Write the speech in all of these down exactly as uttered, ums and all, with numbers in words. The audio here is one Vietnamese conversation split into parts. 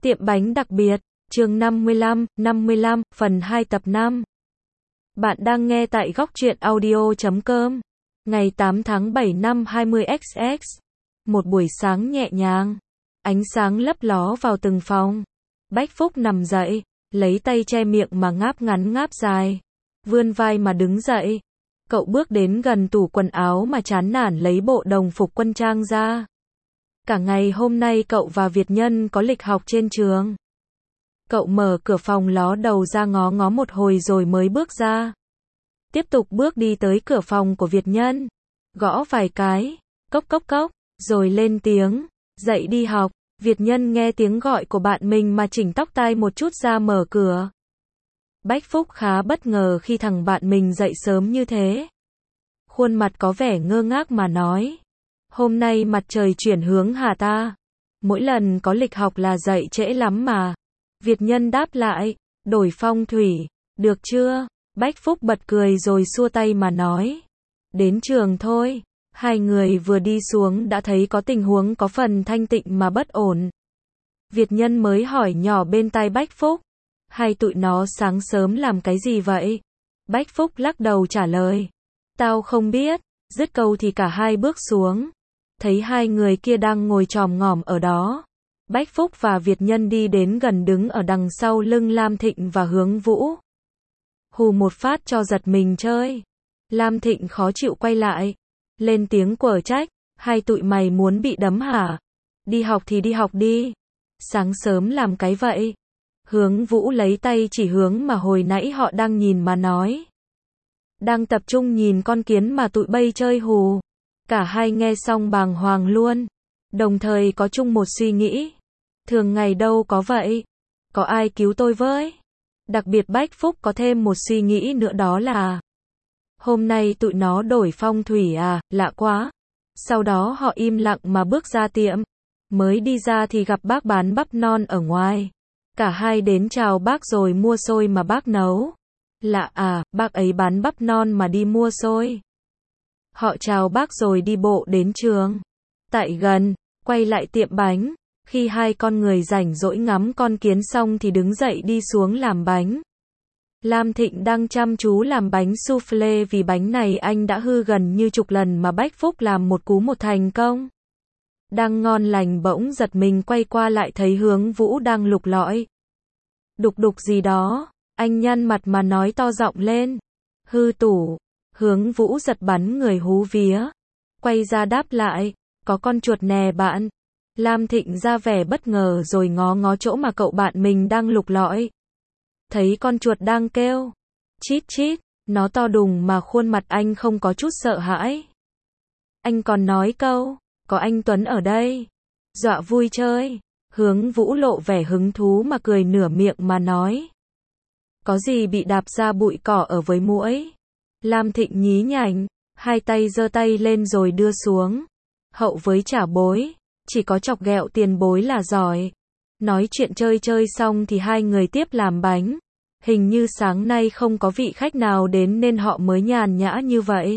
Tiệm bánh đặc biệt, chương năm mươi lăm, năm mươi lăm, phần hai tập năm. Bạn đang nghe tại góc truyện audio chấm com. Ngày tám tháng bảy năm hai mươi x x. Một buổi sáng nhẹ nhàng. Ánh sáng lấp ló vào từng phòng. Bách Phúc nằm dậy, lấy tay che miệng mà ngáp ngắn ngáp dài. Vươn vai mà đứng dậy. Cậu bước đến gần tủ quần áo mà chán nản lấy bộ đồng phục quân trang ra. Cả ngày hôm nay cậu và Việt Nhân có lịch học trên trường. Cậu mở cửa phòng ló đầu ra ngó ngó một hồi rồi mới bước ra. Tiếp tục bước đi tới cửa phòng của Việt Nhân. Gõ vài cái, cốc cốc cốc, rồi lên tiếng, dậy đi học. Việt Nhân nghe tiếng gọi của bạn mình mà chỉnh tóc tai một chút ra mở cửa. Bách Phúc khá bất ngờ khi thằng bạn mình dậy sớm như thế. Khuôn mặt có vẻ ngơ ngác mà nói. Hôm nay mặt trời chuyển hướng hả ta? Mỗi lần có lịch học là dậy trễ lắm mà. Việt Nhân đáp lại, đổi phong thủy, được chưa? Bách Phúc bật cười rồi xua tay mà nói. Đến trường thôi. Hai người vừa đi xuống đã thấy có tình huống có phần thanh tịnh mà bất ổn. Việt Nhân mới hỏi nhỏ bên tai Bách Phúc. Hai tụi nó sáng sớm làm cái gì vậy? Bách Phúc lắc đầu trả lời. Tao không biết. Dứt câu thì cả hai bước xuống. Thấy hai người kia đang ngồi chòm ngòm ở đó. Bách Phúc và Việt Nhân đi đến gần đứng ở đằng sau lưng Lam Thịnh và Hướng Vũ. Hù một phát cho giật mình chơi. Lam Thịnh khó chịu quay lại. Lên tiếng quở trách. Hai tụi mày muốn bị đấm hả? Đi học thì đi học đi. Sáng sớm làm cái vậy. Hướng Vũ lấy tay chỉ hướng mà hồi nãy họ đang nhìn mà nói. Đang tập trung nhìn con kiến mà tụi bay chơi hù. Cả hai nghe xong bàng hoàng luôn. Đồng thời có chung một suy nghĩ. Thường ngày đâu có vậy. Có ai cứu tôi với? Đặc biệt Bách Phúc có thêm một suy nghĩ nữa đó là. Hôm nay tụi nó đổi phong thủy à, lạ quá. Sau đó họ im lặng mà bước ra tiệm. Mới đi ra thì gặp bác bán bắp non ở ngoài. Cả hai đến chào bác rồi mua xôi mà bác nấu. Lạ à, bác ấy bán bắp non mà đi mua xôi. Họ chào bác rồi đi bộ đến trường. Tại gần, quay lại tiệm bánh. Khi hai con người rảnh rỗi ngắm con kiến xong thì đứng dậy đi xuống làm bánh. Lam Thịnh đang chăm chú làm bánh soufflé vì bánh này anh đã hư gần như chục lần mà Bách Phúc làm một cú một thành công. Đang ngon lành bỗng giật mình quay qua lại thấy Hướng Vũ đang lục lọi. Đục đục gì đó, anh nhăn mặt mà nói to giọng lên. Hư tủ. Hướng Vũ giật bắn người hú vía. Quay ra đáp lại, có con chuột nè bạn. Lam Thịnh ra vẻ bất ngờ rồi ngó ngó chỗ mà cậu bạn mình đang lục lọi. Thấy con chuột đang kêu. Chít chít, nó to đùng mà khuôn mặt anh không có chút sợ hãi. Anh còn nói câu, có anh Tuấn ở đây. Dọa vui chơi. Hướng Vũ lộ vẻ hứng thú mà cười nửa miệng mà nói. Có gì bị đạp ra bụi cỏ ở với muỗi. Lam Thịnh nhí nhảnh, hai tay giơ tay lên rồi đưa xuống. Hậu với trả bối, chỉ có chọc ghẹo tiền bối là giỏi. Nói chuyện chơi chơi xong thì hai người tiếp làm bánh. Hình như sáng nay không có vị khách nào đến nên họ mới nhàn nhã như vậy.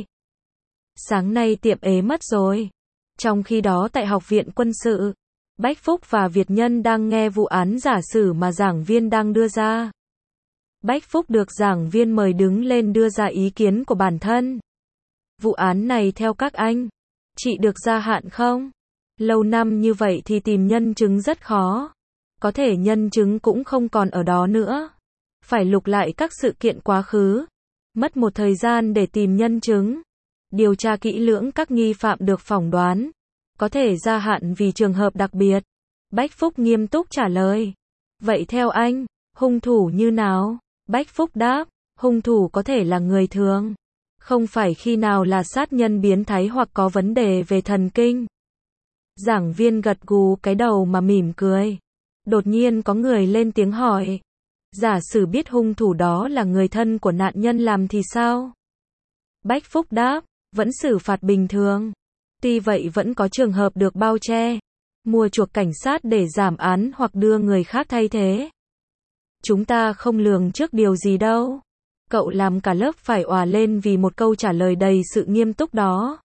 Sáng nay tiệm ế mất rồi. Trong khi đó tại Học viện Quân sự, Bách Phúc và Việt Nhân đang nghe vụ án giả sử mà giảng viên đang đưa ra. Bách Phúc được giảng viên mời đứng lên đưa ra ý kiến của bản thân. Vụ án này theo các anh, chị được gia hạn không? Lâu năm như vậy thì tìm nhân chứng rất khó. Có thể nhân chứng cũng không còn ở đó nữa. Phải lục lại các sự kiện quá khứ. Mất một thời gian để tìm nhân chứng. Điều tra kỹ lưỡng các nghi phạm được phỏng đoán. Có thể gia hạn vì trường hợp đặc biệt. Bách Phúc nghiêm túc trả lời. Vậy theo anh, hung thủ như nào? Bách Phúc đáp, hung thủ có thể là người thường. Không phải khi nào là sát nhân biến thái hoặc có vấn đề về thần kinh. Giảng viên gật gù cái đầu mà mỉm cười. Đột nhiên có người lên tiếng hỏi. Giả sử biết hung thủ đó là người thân của nạn nhân làm thì sao? Bách Phúc đáp, vẫn xử phạt bình thường. Tuy vậy vẫn có trường hợp được bao che. Mua chuộc cảnh sát để giảm án hoặc đưa người khác thay thế. Chúng ta không lường trước điều gì đâu. Cậu làm cả lớp phải òa lên vì một câu trả lời đầy sự nghiêm túc đó.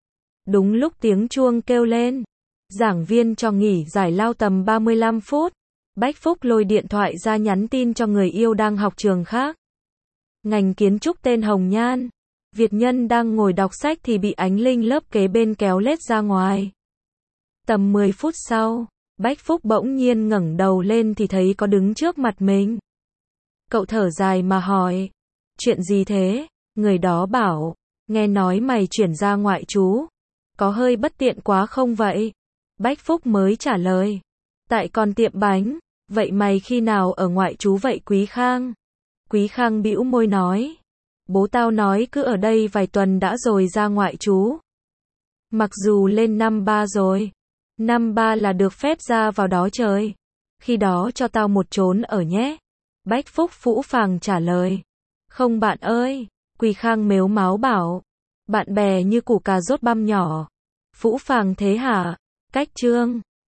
Đúng lúc tiếng chuông kêu lên. Giảng viên cho nghỉ giải lao tầm ba mươi lăm phút. Bách Phúc lôi điện thoại ra nhắn tin cho người yêu đang học trường khác. Ngành kiến trúc tên Hồng Nhan. Việt Nhân đang ngồi đọc sách thì bị Ánh Linh lớp kế bên kéo lết ra ngoài. Tầm mười phút sau, Bách Phúc bỗng nhiên ngẩng đầu lên thì thấy có đứng trước mặt mình. Cậu thở dài mà hỏi, chuyện gì thế? Người đó bảo, nghe nói mày chuyển ra ngoại trú. Có hơi bất tiện quá không vậy? Bách Phúc mới trả lời, tại còn tiệm bánh. Vậy mày khi nào ở ngoại trú vậy Quý Khang? Quý Khang bĩu môi nói, bố tao nói cứ ở đây vài tuần đã rồi ra ngoại trú. Mặc dù lên năm ba rồi. Năm ba là được phép ra vào đó chơi. Khi đó cho tao một chốn ở nhé. Bách Phúc phũ phàng trả lời. Không bạn ơi. Quý Khang mếu máo bảo. Bạn bè như củ cà rốt băm nhỏ. Phũ phàng thế hả? Cách trương.